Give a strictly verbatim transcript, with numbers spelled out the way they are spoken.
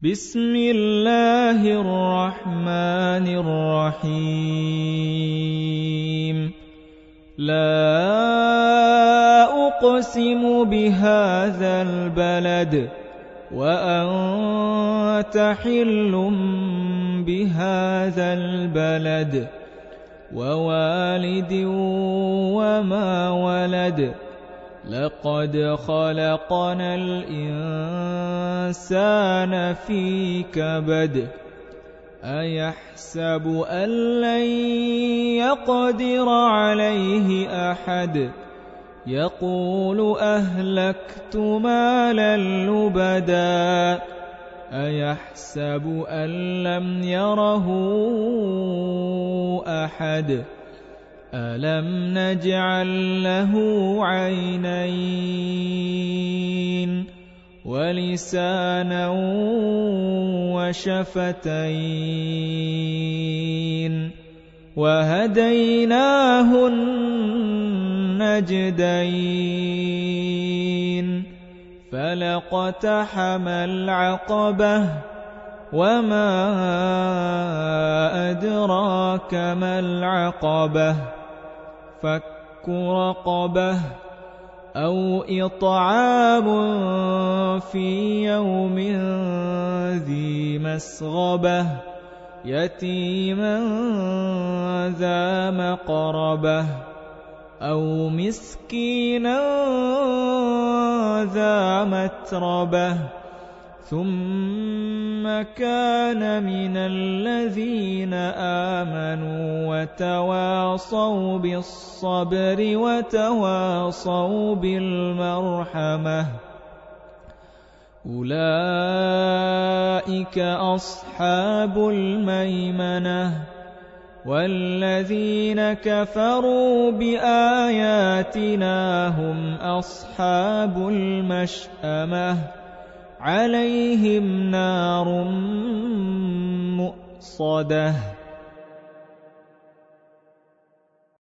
بسم الله الرحمن الرحيم لا أقسم بهذا البلد وأنت حل بهذا البلد ووالد وما ولد لقد خلقنا الإنسان في كبد أيحسب أن لن يقدر عليه أحد يقول أهلكت مالا لبدا أيحسب أن لم يره أحد ألم نجعل له عينين ولسانا وشفتين وهديناه النجدين فلاقتحم العقبة وما أدراك ما العقبة فك رقبة أو إطعام في يوم ذي مسغبة يتيما ذا مقربة أو مسكينا ذا متربة ثم كان من الذين آمنوا وتواصوا بالصبر وتواصوا بالمرحمة أولئك أصحاب الميمنة والذين كفروا بآياتنا هم أصحاب المشأمة عليهم نار مؤصدة